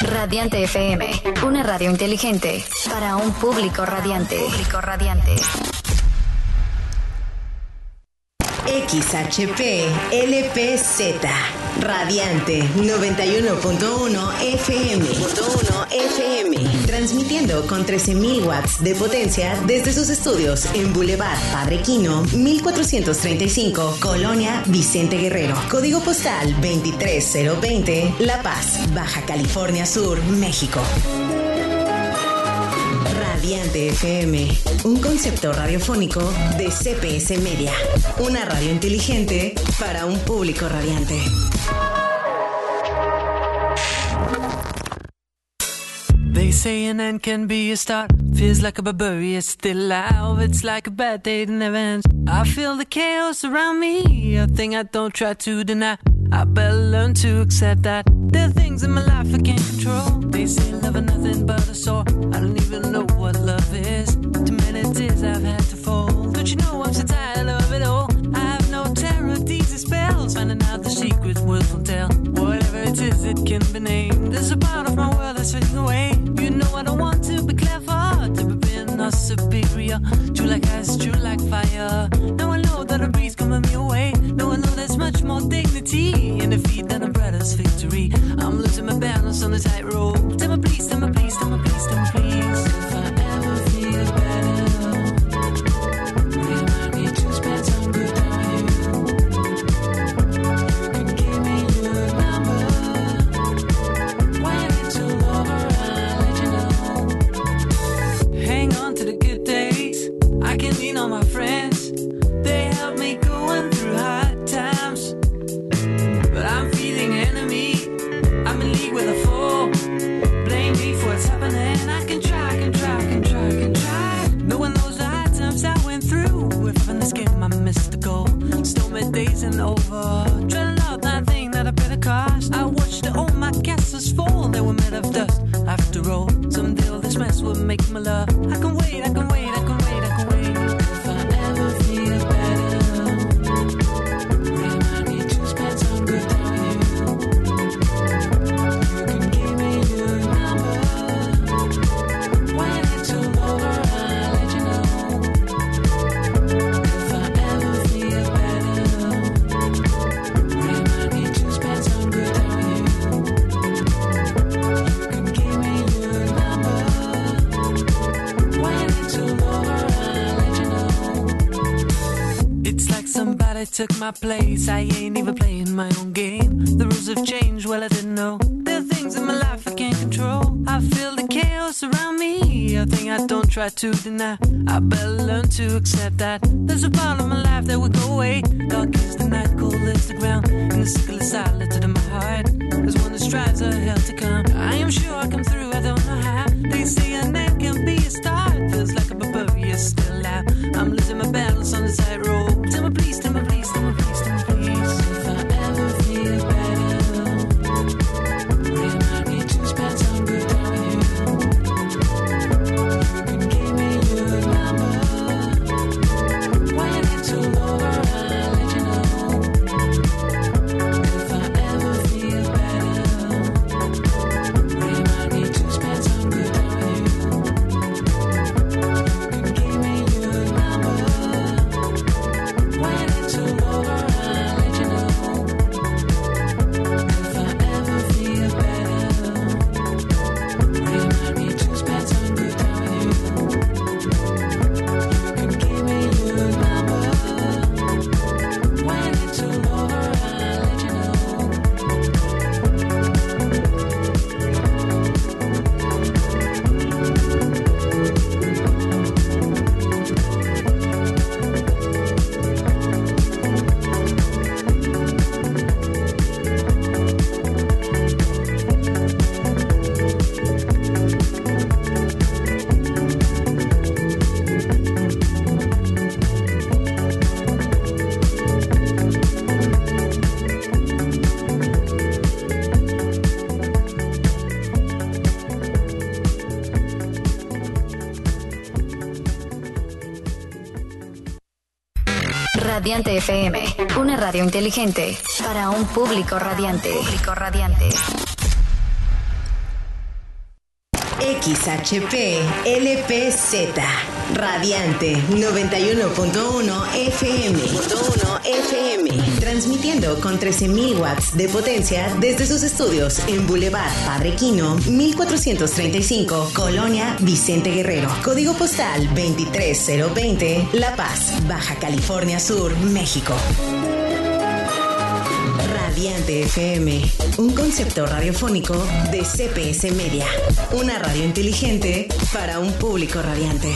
Radiante FM, una radio inteligente para un público radiante. XHP LPZ Radiante 91.1 FM. Transmitiendo con 13.000 watts de potencia desde sus estudios en Boulevard Padre Quino, 1435, Colonia Vicente Guerrero. Código postal 23020, La Paz, Baja California Sur, México. Radiante FM, un concepto radiofónico de CPS Media, una radio inteligente para un público radiante. They say an end can be a start. Feels like a barbarian still alive. It's like a bad day that never ends. I feel the chaos around me, a thing I don't try to deny. I better learn to accept that there are things in my life I can't control. They say love is nothing but a sore. I don't even know what love is. Too many tears I've had to fold. Don't you know I'm so tired of it all? I have no terror of these spells. Finding out the secret words will tell. Whatever it is, it can be named. There's a part of my world that's fading away. You know I don't want to be clever, to be being or superior. True like ice, true like fire. Now I know that a breeze coming me away. Now I know there's much more dignity in defeat than a brother's victory. I'm losing my balance on the tightrope. Tell me please, tell me please, tell me please, tell me please. If I ever feel better, remind me to spend some good time with you. You can give me your number. When it's all over, I'll let you know. Hang on to the good days. I can lean on my friends. They help me going through hard times. But I'm feeling enemy. I'm in league with a foe. Blame me for what's happening. I can try. No one knows the hard times I went through. If in this game I missed the goal. Stormy days and over. Dreading out that thing that I paid the cost. I watched all my castles fall. They were made of dust. After all, someday all this mess will make my love. I can wait. If I ever feel better, remind me to spend some good time with you. You can give me your number. When it's all over, I'll let you know. If I ever feel better, remind me to spend some good time with you. You can give me your number. When it's all over, I'll let you know. It's like somebody took my place. I ain't even playing my own game. The rules have changed, well I didn't know. There are things in my life I can't control. I feel the chaos around me, a thing I don't try to deny. I better learn to accept that there's a part of my life that will go away. Dark is the night, cold is the ground, and the sickle is silent in my heart. There's one that strives a hell to come. I am sure I come through, I don't know how. They say an end can be a start. Feels like a barbarian still alive. I'm losing my balance on the tightrope. Tell me please, tell me please, tell me please, tell me please. If I ever feel better, remind me to spend some good time with you. You can give me your number. When it's all over, I'll let you know. If I ever feel better, remind me to spend some good time with you. You can give me your number. When it's all over, I'll let you know. If I ever feel better, remind me to spend some good time with you. You can give me your number. When it's all over, I'll let you know. Radiante FM, una radio inteligente para un público radiante. XHP LPZ Radiante 91.1 FM. Transmitiendo con 13.000 watts de potencia desde sus estudios en Boulevard Padre Quino, 1435, Colonia Vicente Guerrero. Código postal 23020, La Paz, Baja California Sur, México. Radiante FM, un concepto radiofónico de CPS Media. Una radio inteligente para un público radiante.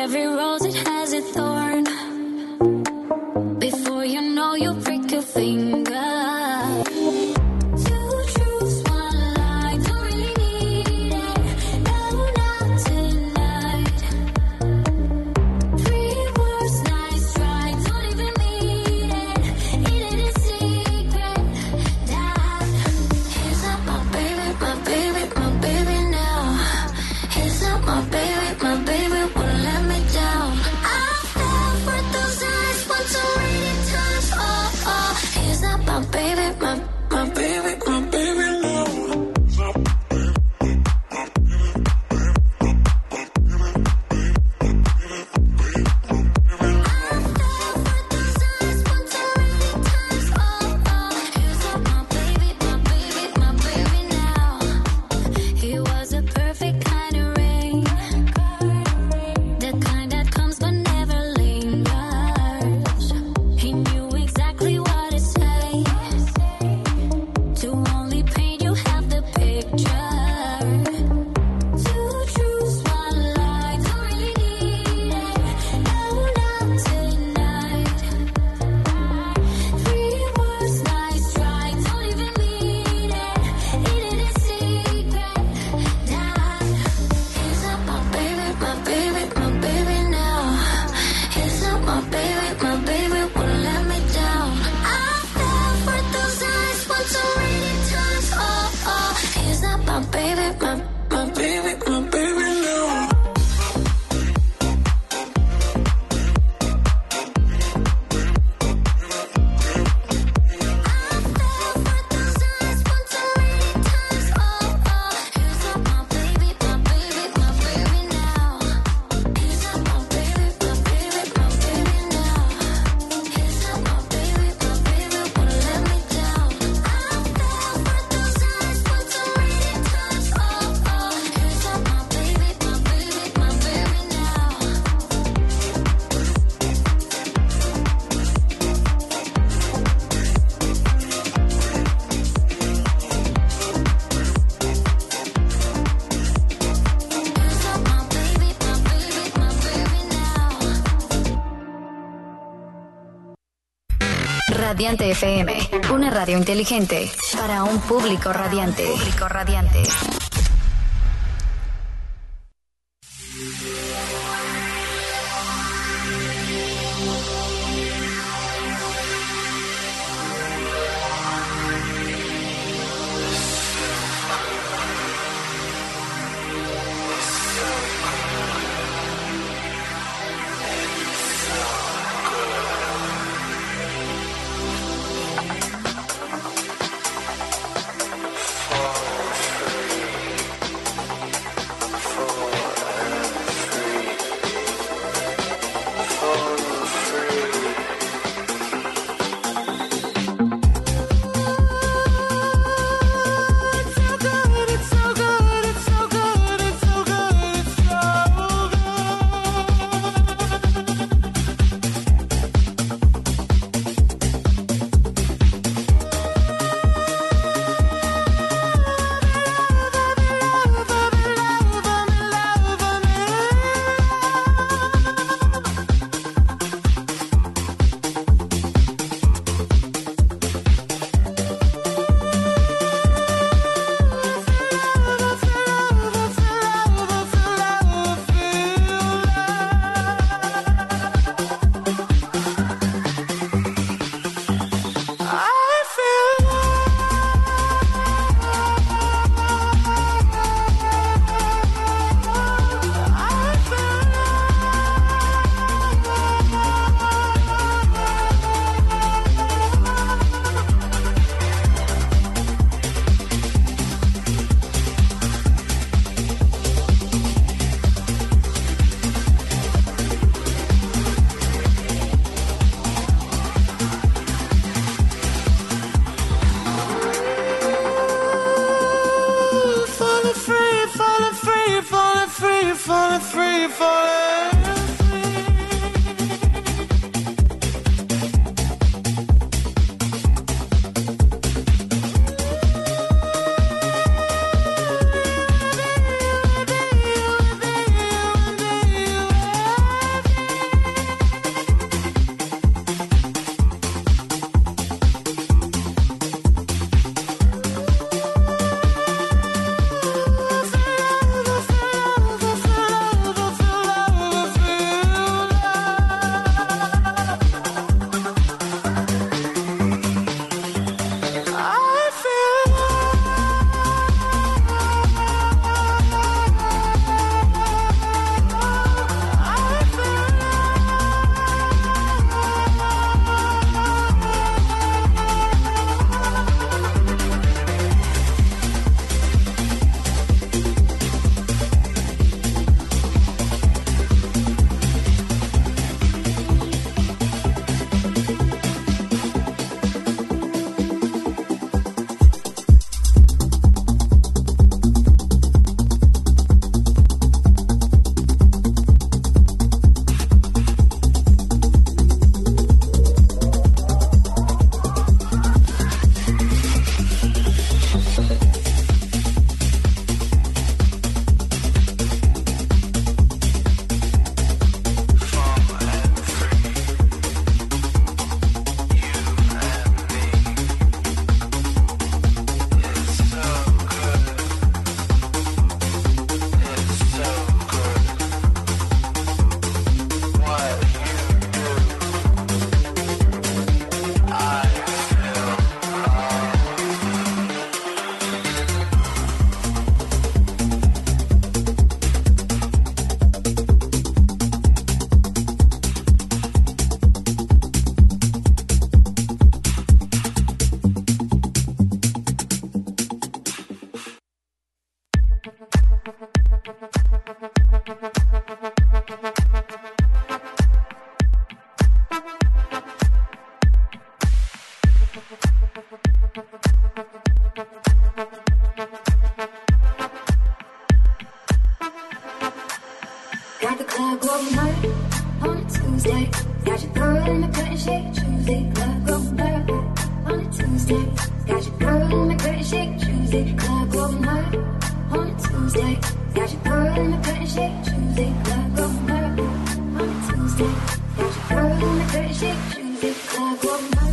every rose it has a thorn. Before you know, you prick your finger. Radiante FM, una radio inteligente para un público radiante. Público radiante. Tuesday, got your girl in the curtain shake, Tuesday, club going hard. On a Tuesday, got your girl in the curtain shake, Tuesday, club going hard. On a Tuesday, got your girl in the curtain shake, Tuesday, club going hard. On a Tuesday, got your girl in the curtain shake, Tuesday, club going hard.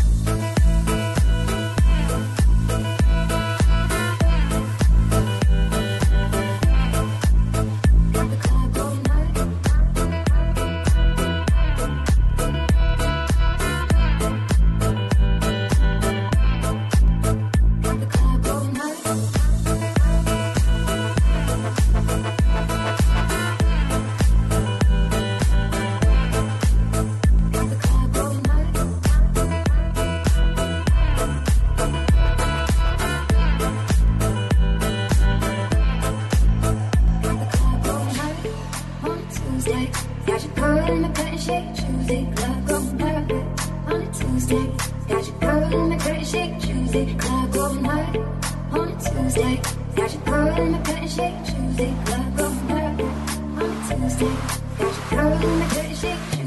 Got your girl in the curtain shake, Tuesday, club going hard. On a Tuesday, got your girl in the curtain shake, Tuesday, club going hard. On a Tuesday, got your girl in the curtain shake, Tuesday, club going hard. On a Tuesday, got your girl in the curtain shake.